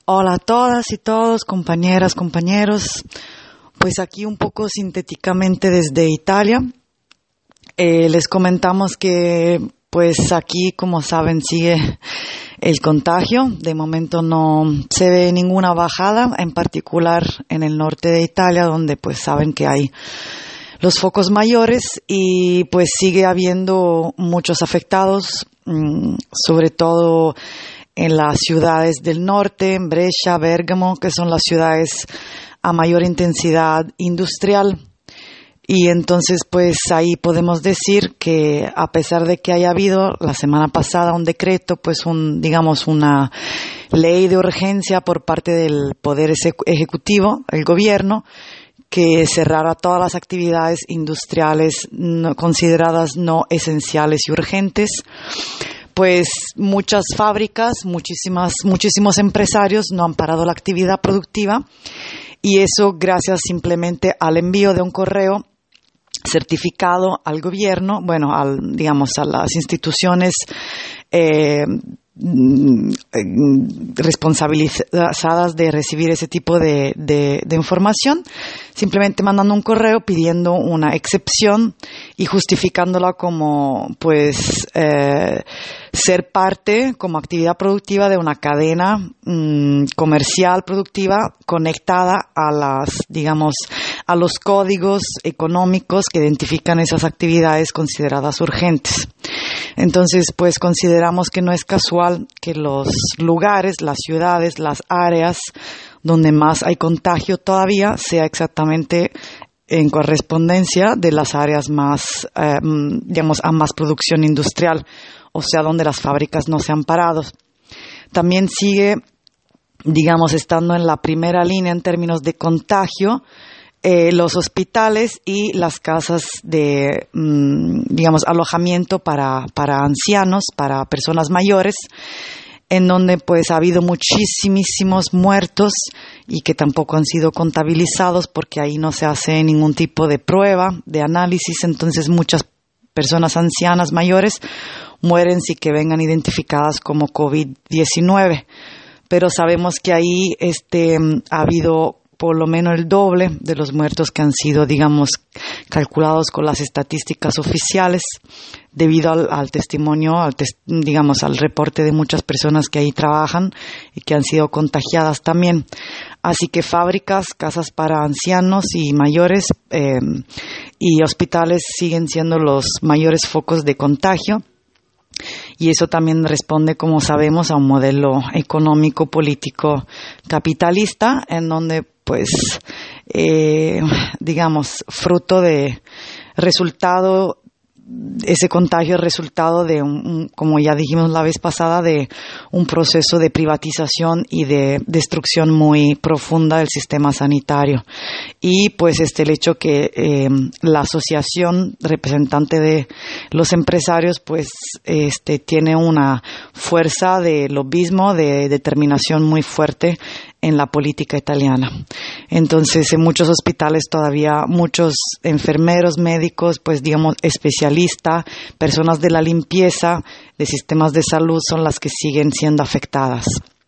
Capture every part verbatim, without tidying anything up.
Hola a todas y todos, compañeras, compañeros. Pues aquí un poco sintéticamente desde Italia. Eh, les comentamos que pues aquí, como saben, sigue el contagio. De momento no se ve ninguna bajada, en particular en el norte de Italia, donde pues saben que hay los focos mayores y pues sigue habiendo muchos afectados, mmm, sobre todo en las ciudades del norte, en Brescia, Bérgamo, que son las ciudades a mayor intensidad industrial. Y entonces, pues ahí podemos decir que a pesar de que haya habido la semana pasada un decreto, pues un, digamos, una ley de urgencia por parte del Poder Ejecutivo, el gobierno, que cerrara todas las actividades industriales no, consideradas no esenciales y urgentes, pues muchas fábricas, muchísimas, muchísimos empresarios no han parado la actividad productiva, y eso gracias simplemente al envío de un correo certificado al gobierno, bueno, al, digamos, a las instituciones eh, responsabilizadas de recibir ese tipo de, de, de información, simplemente mandando un correo pidiendo una excepción y justificándola como, pues, eh, ser parte como actividad productiva de una cadena mmm, comercial productiva conectada a las, digamos, a los códigos económicos que identifican esas actividades consideradas urgentes. Entonces, pues consideramos que no es casual que los lugares, las ciudades, las áreas donde más hay contagio todavía sea exactamente en correspondencia de las áreas más, eh, digamos, a más producción industrial, o sea, donde las fábricas no se han parado. También sigue, digamos, estando en la primera línea en términos de contagio, Eh, los hospitales y las casas de, mmm, digamos, alojamiento para, para ancianos, para personas mayores, en donde pues ha habido muchísimos muertos y que tampoco han sido contabilizados porque ahí no se hace ningún tipo de prueba, de análisis. Entonces muchas personas ancianas mayores mueren sin que vengan identificadas como COVID diecinueve. Pero sabemos que ahí este, ha habido por lo menos el doble de los muertos que han sido, digamos, calculados con las estadísticas oficiales, debido al, al testimonio, al tes, digamos, al reporte de muchas personas que ahí trabajan y que han sido contagiadas también. Así que fábricas, casas para ancianos y mayores eh, y hospitales siguen siendo los mayores focos de contagio. Y eso también responde, como sabemos, a un modelo económico, político, capitalista, en donde, pues, eh, digamos, fruto de resultado, ese contagio es resultado de, un, un, como ya dijimos la vez pasada, de un proceso de privatización y de destrucción muy profunda del sistema sanitario. Y pues este el hecho que eh, la asociación representante de los empresarios pues este tiene una fuerza de lobismo, de determinación muy fuerte en la política italiana. Entonces, en muchos hospitales todavía muchos enfermeros, médicos, pues digamos especialistas, personas de la limpieza, de sistemas de salud son las que siguen siendo afectadas.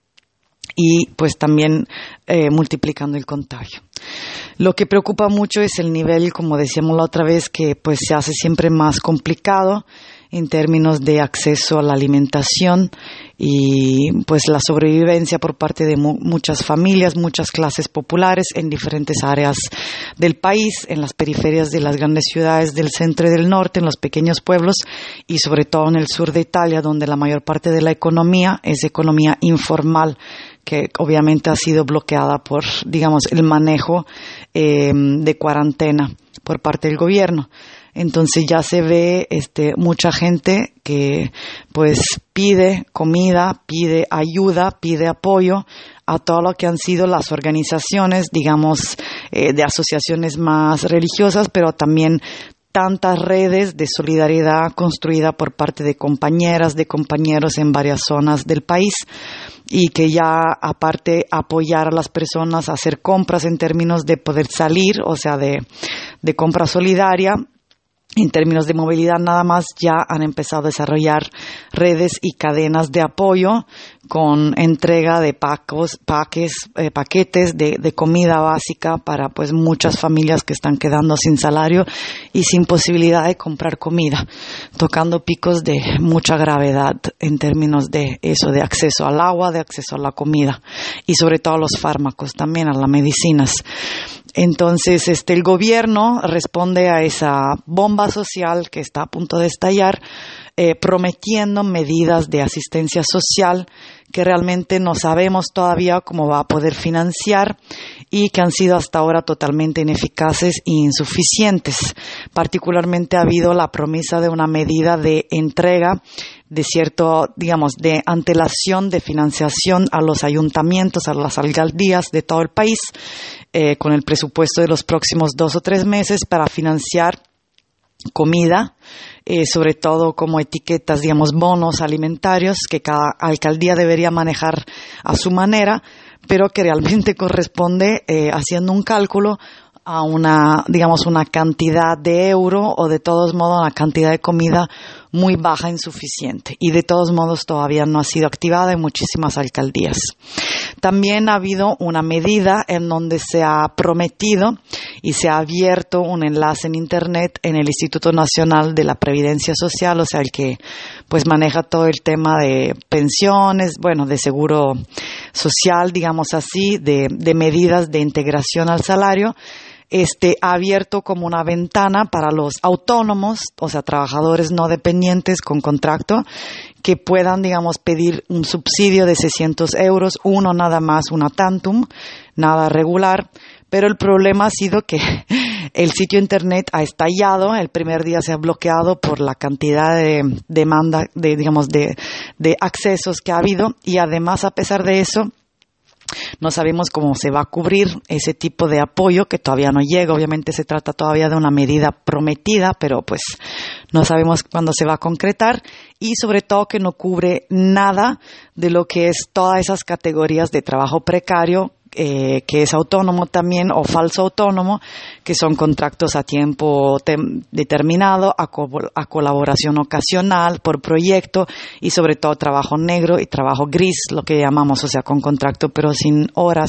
Y pues también eh, multiplicando el contagio. Lo que preocupa mucho es el nivel, como decíamos la otra vez, que pues se hace siempre más complicado en términos de acceso a la alimentación y pues la sobrevivencia por parte de mu- muchas familias, muchas clases populares en diferentes áreas del país, en las periferias de las grandes ciudades del centro y del norte, en los pequeños pueblos y sobre todo en el sur de Italia, donde la mayor parte de la economía es economía informal, que obviamente ha sido bloqueada por, digamos, el manejo eh, de cuarentena por parte del gobierno. Entonces ya se ve este, mucha gente que pues pide comida, pide ayuda, pide apoyo a todo lo que han sido las organizaciones, digamos, eh, de asociaciones más religiosas, pero también tantas redes de solidaridad construida por parte de compañeras, de compañeros en varias zonas del país, y que ya aparte apoyar a las personas a hacer compras en términos de poder salir, o sea, de, de compra solidaria, En términos de movilidad nada más, ya han empezado a desarrollar redes y cadenas de apoyo con entrega de pacos, paques, eh, paquetes de, de comida básica para pues muchas familias que están quedando sin salario y sin posibilidad de comprar comida, tocando picos de mucha gravedad en términos de eso, de acceso al agua, de acceso a la comida y sobre todo a los fármacos, también a las medicinas. Entonces, este, el gobierno responde a esa bomba social que está a punto de estallar, eh, prometiendo medidas de asistencia social que realmente no sabemos todavía cómo va a poder financiar y que han sido hasta ahora totalmente ineficaces e insuficientes. Particularmente ha habido la promesa de una medida de entrega de cierto, digamos, de antelación de financiación a los ayuntamientos, a las alcaldías de todo el país, eh, con el presupuesto de los próximos dos o tres meses para financiar comida, eh, sobre todo como etiquetas, digamos, bonos alimentarios que cada alcaldía debería manejar a su manera, pero que realmente corresponde, eh, haciendo un cálculo, a una, digamos, una cantidad de euro o de todos modos una cantidad de comida muy baja, insuficiente. Y de todos modos todavía no ha sido activada en muchísimas alcaldías. También ha habido una medida en donde se ha prometido y se ha abierto un enlace en Internet en el Instituto Nacional de la Previdencia Social, o sea, el que pues maneja todo el tema de pensiones, bueno, de seguro social, digamos así, de, de medidas de integración al salario. Este ha abierto como una ventana para los autónomos, o sea, trabajadores no dependientes con contrato, que puedan, digamos, pedir un subsidio de seiscientos euros, uno nada más, una tantum, nada regular. Pero el problema ha sido que el sitio internet ha estallado, el primer día se ha bloqueado por la cantidad de demanda, de, digamos, de, de accesos que ha habido, y además, a pesar de eso, no sabemos cómo se va a cubrir ese tipo de apoyo que todavía no llega. Obviamente se trata todavía de una medida prometida, pero pues no sabemos cuándo se va a concretar, y sobre todo que no cubre nada de lo que es todas esas categorías de trabajo precario, Eh, que es autónomo también o falso autónomo, que son contratos a tiempo tem- determinado, a, co- a colaboración ocasional, por proyecto, y sobre todo trabajo negro y trabajo gris, lo que llamamos, o sea, con contrato pero sin horas,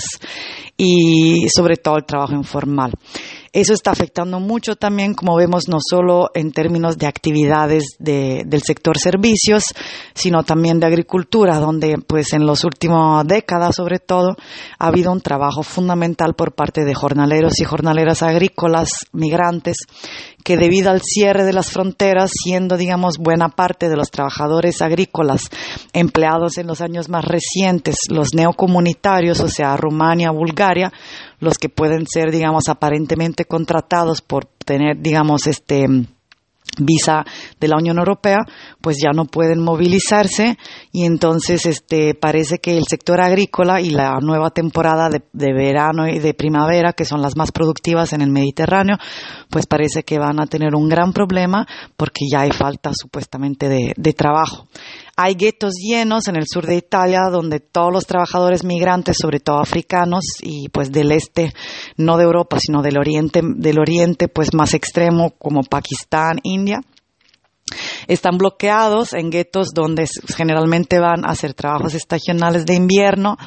y sobre todo el trabajo informal. Eso está afectando mucho también, como vemos, no solo en términos de actividades de, del sector servicios, sino también de agricultura, donde pues en las últimas décadas sobre todo ha habido un trabajo fundamental por parte de jornaleros y jornaleras agrícolas migrantes, que debido al cierre de las fronteras, siendo, digamos, buena parte de los trabajadores agrícolas empleados en los años más recientes, los neocomunitarios, o sea, Rumania, Bulgaria, los que pueden ser, digamos, aparentemente contratados por tener, digamos, este visa de la Unión Europea, pues ya no pueden movilizarse, y entonces este parece que el sector agrícola y la nueva temporada de, de verano y de primavera, que son las más productivas en el Mediterráneo, pues parece que van a tener un gran problema porque ya hay falta supuestamente de, de trabajo. Hay guetos llenos en el sur de Italia donde todos los trabajadores migrantes, sobre todo africanos y pues del este, no de Europa, sino del oriente, del oriente pues más extremo como Pakistán, India, están bloqueados en guetos donde generalmente van a hacer trabajos estacionales de invierno,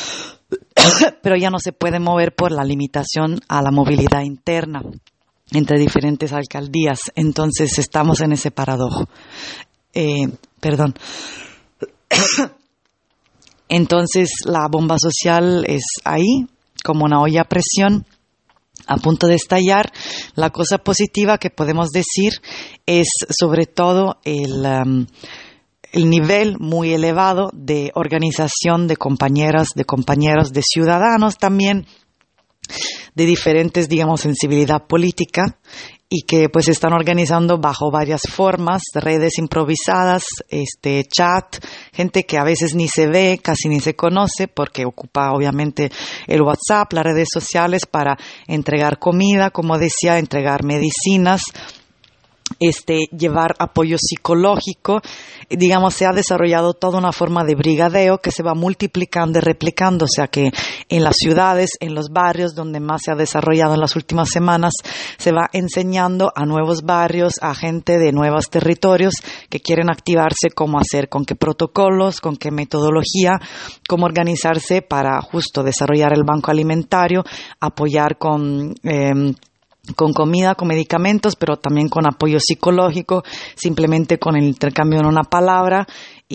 pero ya no se pueden mover por la limitación a la movilidad interna entre diferentes alcaldías. Entonces estamos en ese paradojo. Eh, perdón. Entonces la bomba social es ahí, como una olla a presión, a punto de estallar. La cosa positiva que podemos decir es sobre todo el, um, el nivel muy elevado de organización de compañeras, de compañeros, de ciudadanos también, de diferentes, digamos, sensibilidad política, y que pues están organizando bajo varias formas, redes improvisadas, este chat, gente que a veces ni se ve, casi ni se conoce, porque ocupa obviamente el WhatsApp, las redes sociales para entregar comida, como decía, entregar medicinas, Este, llevar apoyo psicológico, digamos, se ha desarrollado toda una forma de brigadeo que se va multiplicando y replicando, o sea que en las ciudades, en los barrios donde más se ha desarrollado en las últimas semanas, se va enseñando a nuevos barrios, a gente de nuevos territorios que quieren activarse, cómo hacer, con qué protocolos, con qué metodología, cómo organizarse para justo desarrollar el banco alimentario, apoyar con eh, con comida, con medicamentos, pero también con apoyo psicológico, simplemente con el intercambio de una palabra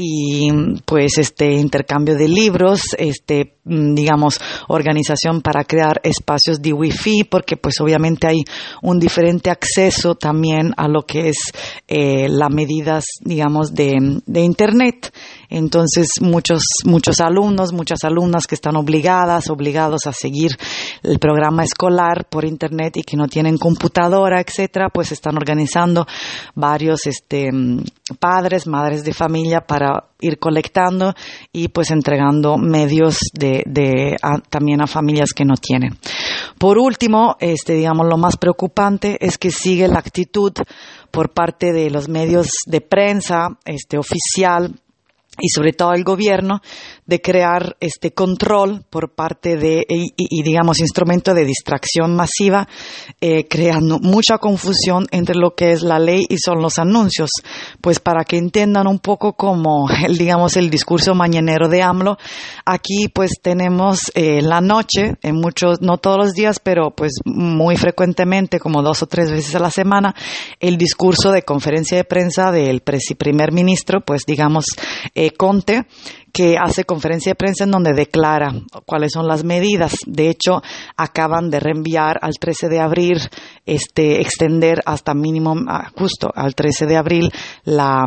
y pues este intercambio de libros, este digamos organización para crear espacios de wifi, porque pues obviamente hay un diferente acceso también a lo que es eh, las medidas digamos de, de internet. Entonces muchos muchos alumnos, muchas alumnas que están obligadas, obligados a seguir el programa escolar por internet y que no tienen computadora, etcétera, pues están organizando varios este padres, madres de familia para ir colectando y pues entregando medios de, de a, también a familias que no tienen. Por último, este digamos lo más preocupante es que sigue la actitud por parte de los medios de prensa, este oficial y sobre todo el gobierno, de crear este control por parte de, y, y digamos, instrumento de distracción masiva, eh, creando mucha confusión entre lo que es la ley y son los anuncios. Pues para que entiendan un poco como, el, digamos, el discurso mañanero de AMLO, aquí pues tenemos eh, la noche, en muchos, no todos los días, pero pues muy frecuentemente, como dos o tres veces a la semana, el discurso de conferencia de prensa del presi- primer ministro, pues digamos, eh, Conte, que hace conferencia de prensa en donde declara cuáles son las medidas. De hecho, acaban de reenviar al trece de abril, este, extender hasta mínimo, justo al trece de abril, la,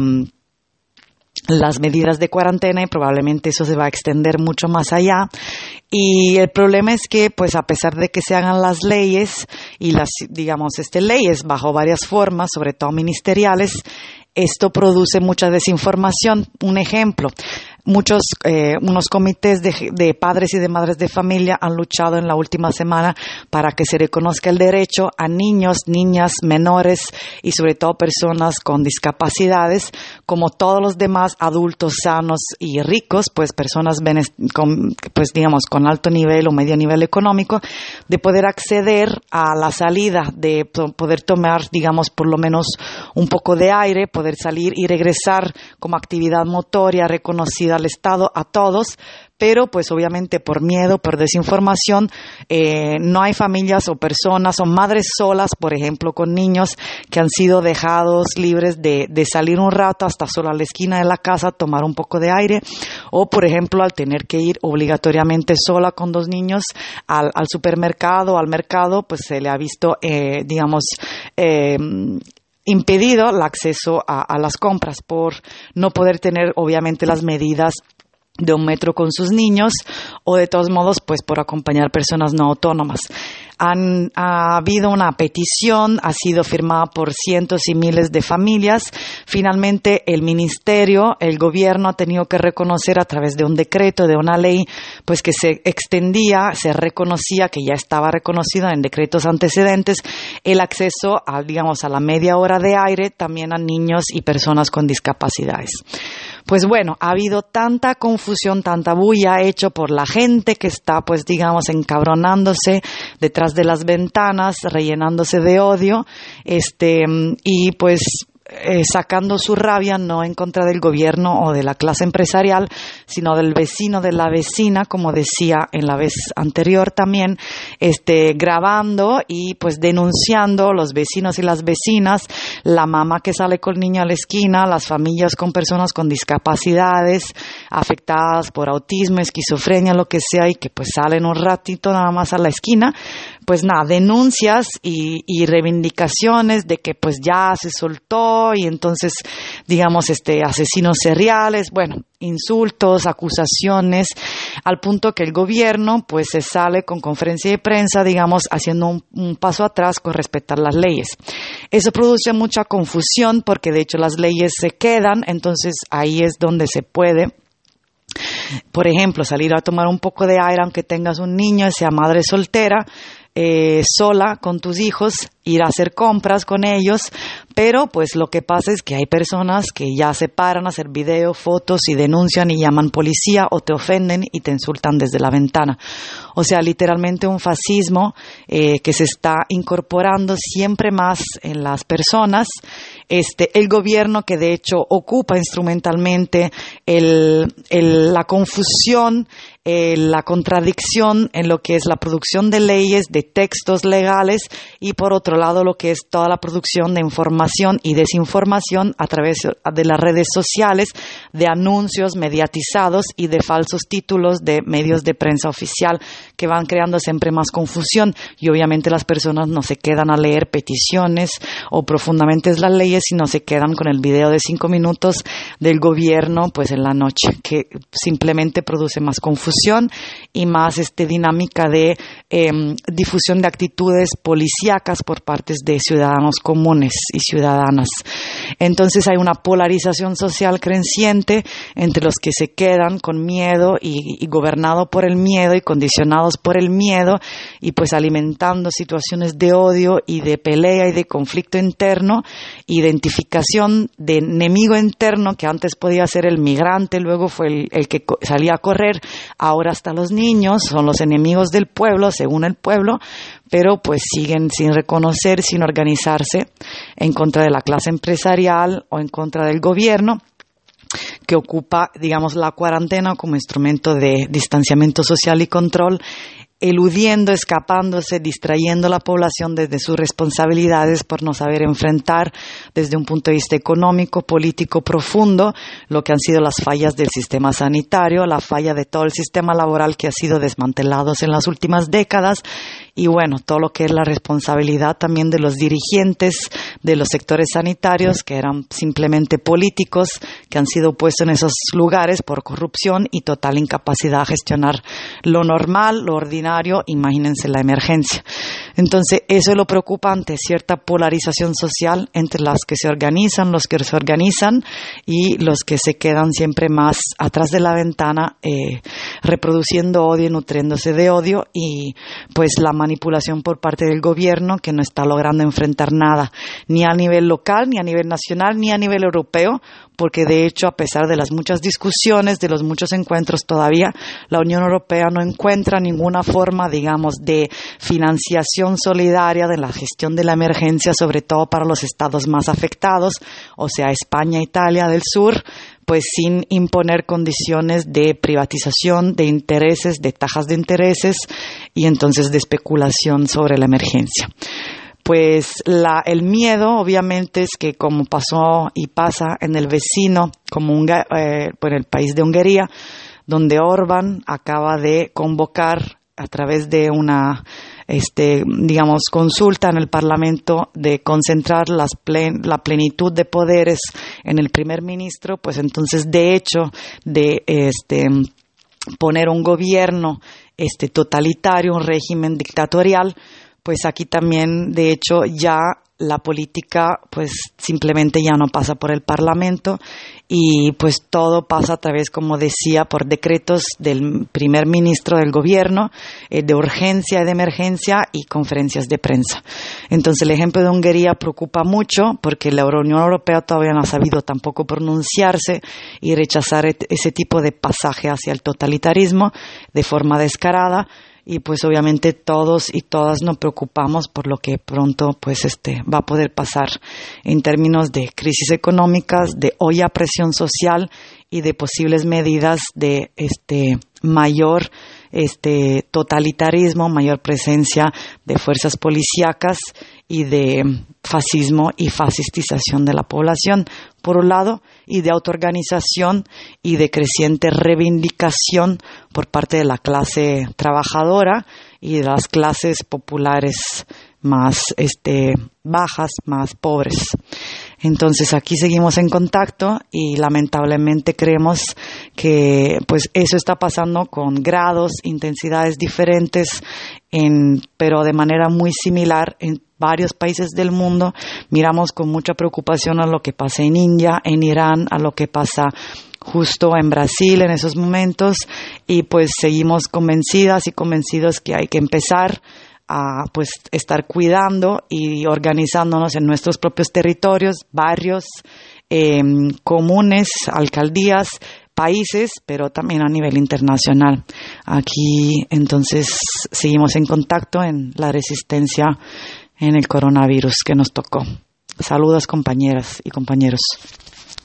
las medidas de cuarentena y probablemente eso se va a extender mucho más allá. Y el problema es que, pues, a pesar de que se hagan las leyes y las, digamos, este, leyes bajo varias formas, sobre todo ministeriales, esto produce mucha desinformación. Un ejemplo, muchos, eh, unos comités de, de padres y de madres de familia han luchado en la última semana para que se reconozca el derecho a niños, niñas, menores y sobre todo personas con discapacidades, como todos los demás adultos sanos y ricos, pues personas con, pues digamos, con alto nivel o medio nivel económico, de poder acceder a la salida, de poder tomar, digamos, por lo menos un poco de aire, poder salir y regresar como actividad motoria reconocida al Estado a todos, pero pues obviamente por miedo, por desinformación, eh, no hay familias o personas o madres solas, por ejemplo, con niños que han sido dejados libres de, de salir un rato hasta solo a la esquina de la casa, tomar un poco de aire, o por ejemplo al tener que ir obligatoriamente sola con dos niños al, al supermercado o al mercado, pues se le ha visto, eh, digamos, eh, impedido el acceso a, a las compras por no poder tener obviamente las medidas de un metro con sus niños o de todos modos pues por acompañar personas no autónomas. Han, ha habido una petición, ha sido firmada por cientos y miles de familias. Finalmente el ministerio, el gobierno ha tenido que reconocer a través de un decreto, de una ley, pues que se extendía, se reconocía, que ya estaba reconocido en decretos antecedentes, el acceso a, digamos, a la media hora de aire también a niños y personas con discapacidades. Pues bueno, ha habido tanta confusión, tanta bulla hecho por la gente que está, pues digamos, encabronándose detrás de las ventanas, rellenándose de odio, este, y pues eh, sacando su rabia no en contra del gobierno o de la clase empresarial, sino del vecino, de la vecina, como decía en la vez anterior también, este, grabando y pues denunciando los vecinos y las vecinas, la mamá que sale con el niño a la esquina, las familias con personas con discapacidades, afectadas por autismo, esquizofrenia, lo que sea, y que pues salen un ratito nada más a la esquina. Pues nada, denuncias y, y reivindicaciones de que pues ya se soltó y entonces, digamos, este, asesinos seriales, bueno, insultos, acusaciones, al punto que el gobierno pues se sale con conferencia de prensa, digamos, haciendo un, un paso atrás con respetar las leyes. Eso produce mucha confusión porque de hecho las leyes se quedan, entonces ahí es donde se puede, por ejemplo, salir a tomar un poco de aire aunque tengas un niño, sea madre soltera, eh, sola con tus hijos, ir a hacer compras con ellos, pero pues lo que pasa es que hay personas que ya se paran a hacer video, fotos y denuncian y llaman policía o te ofenden y te insultan desde la ventana. O sea, literalmente un fascismo eh, que se está incorporando siempre más en las personas. Este, el gobierno que de hecho ocupa instrumentalmente el, el, la confusión, eh, la contradicción en lo que es la producción de leyes, de textos legales, y por otro lado lo que es toda la producción de información y desinformación a través de las redes sociales, de anuncios mediatizados y de falsos títulos de medios de prensa oficial que van creando siempre más confusión, y obviamente las personas no se quedan a leer peticiones o profundamente las leyes, sino se quedan con el video de cinco minutos del gobierno pues en la noche, que simplemente produce más confusión y más este, dinámica de eh, difusión de actitudes policíacas por partes de ciudadanos comunes y ciudadanas. Entonces hay una polarización social creciente entre los que se quedan con miedo y, y gobernado por el miedo y condicionados por el miedo, y pues alimentando situaciones de odio y de pelea y de conflicto interno, identificación de enemigo interno que antes podía ser el migrante, luego fue el, el que salía a correr, ahora hasta los niños son los enemigos del pueblo según el pueblo, pero pues siguen sin reconocer, sin organizarse en contra de la clase empresarial o en contra del gobierno, que ocupa, digamos, la cuarentena como instrumento de distanciamiento social y control, eludiendo, escapándose, distrayendo a la población desde sus responsabilidades por no saber enfrentar desde un punto de vista económico, político profundo lo que han sido las fallas del sistema sanitario, la falla de todo el sistema laboral que ha sido desmantelado en las últimas décadas, y bueno, todo lo que es la responsabilidad también de los dirigentes de los sectores sanitarios, que eran simplemente políticos, que han sido puestos en esos lugares por corrupción y total incapacidad de gestionar lo normal, lo ordinario, imagínense la emergencia. Entonces, eso es lo preocupante, cierta polarización social entre las que se organizan, los que se organizan y los que se quedan siempre más atrás de la ventana, eh, reproduciendo odio, nutriéndose de odio, y pues la manipulación por parte del gobierno, que no está logrando enfrentar nada, ni a nivel local, ni a nivel nacional, ni a nivel europeo, porque de hecho, a pesar de las muchas discusiones, de los muchos encuentros, todavía la Unión Europea no encuentra ninguna forma, digamos, de financiación solidaria de la gestión de la emergencia, sobre todo para los estados más afectados, o sea, España, Italia del sur, pues sin imponer condiciones de privatización, de intereses, de tajas de intereses y entonces de especulación sobre la emergencia. Pues la, el miedo, obviamente, es que como pasó y pasa en el vecino, como un, eh, en el país de Hungría, donde Orbán acaba de convocar a través de una, este, digamos, consulta en el Parlamento de concentrar las plen, la plenitud de poderes en el primer ministro, pues entonces, de hecho, de este poner un gobierno este totalitario, un régimen dictatorial, pues aquí también, de hecho, ya la política pues simplemente ya no pasa por el Parlamento y pues todo pasa a través, como decía, por decretos del primer ministro del gobierno, eh, de urgencia y de emergencia y conferencias de prensa. Entonces el ejemplo de Hungría preocupa mucho porque la Unión Europea todavía no ha sabido tampoco pronunciarse y rechazar et- ese tipo de pasaje hacia el totalitarismo de forma descarada. Y pues obviamente todos y todas nos preocupamos por lo que pronto pues este va a poder pasar en términos de crisis económicas, de olla a presión social y de posibles medidas de este mayor este totalitarismo, mayor presencia de fuerzas policíacas y de fascismo y fascistización de la población, por un lado, y de autoorganización y de creciente reivindicación por parte de la clase trabajadora y de las clases populares más este, bajas, más pobres. Entonces aquí seguimos en contacto y lamentablemente creemos que pues eso está pasando con grados, intensidades diferentes, en, pero de manera muy similar en varios países del mundo. Miramos con mucha preocupación a lo que pasa en India, en Irán, a lo que pasa justo en Brasil en esos momentos, y pues seguimos convencidas y convencidos que hay que empezar a pues estar cuidando y organizándonos en nuestros propios territorios, barrios, eh, comunes, alcaldías, países, pero también a nivel internacional. Aquí entonces seguimos en contacto en la resistencia en el coronavirus que nos tocó. Saludos, compañeras y compañeros.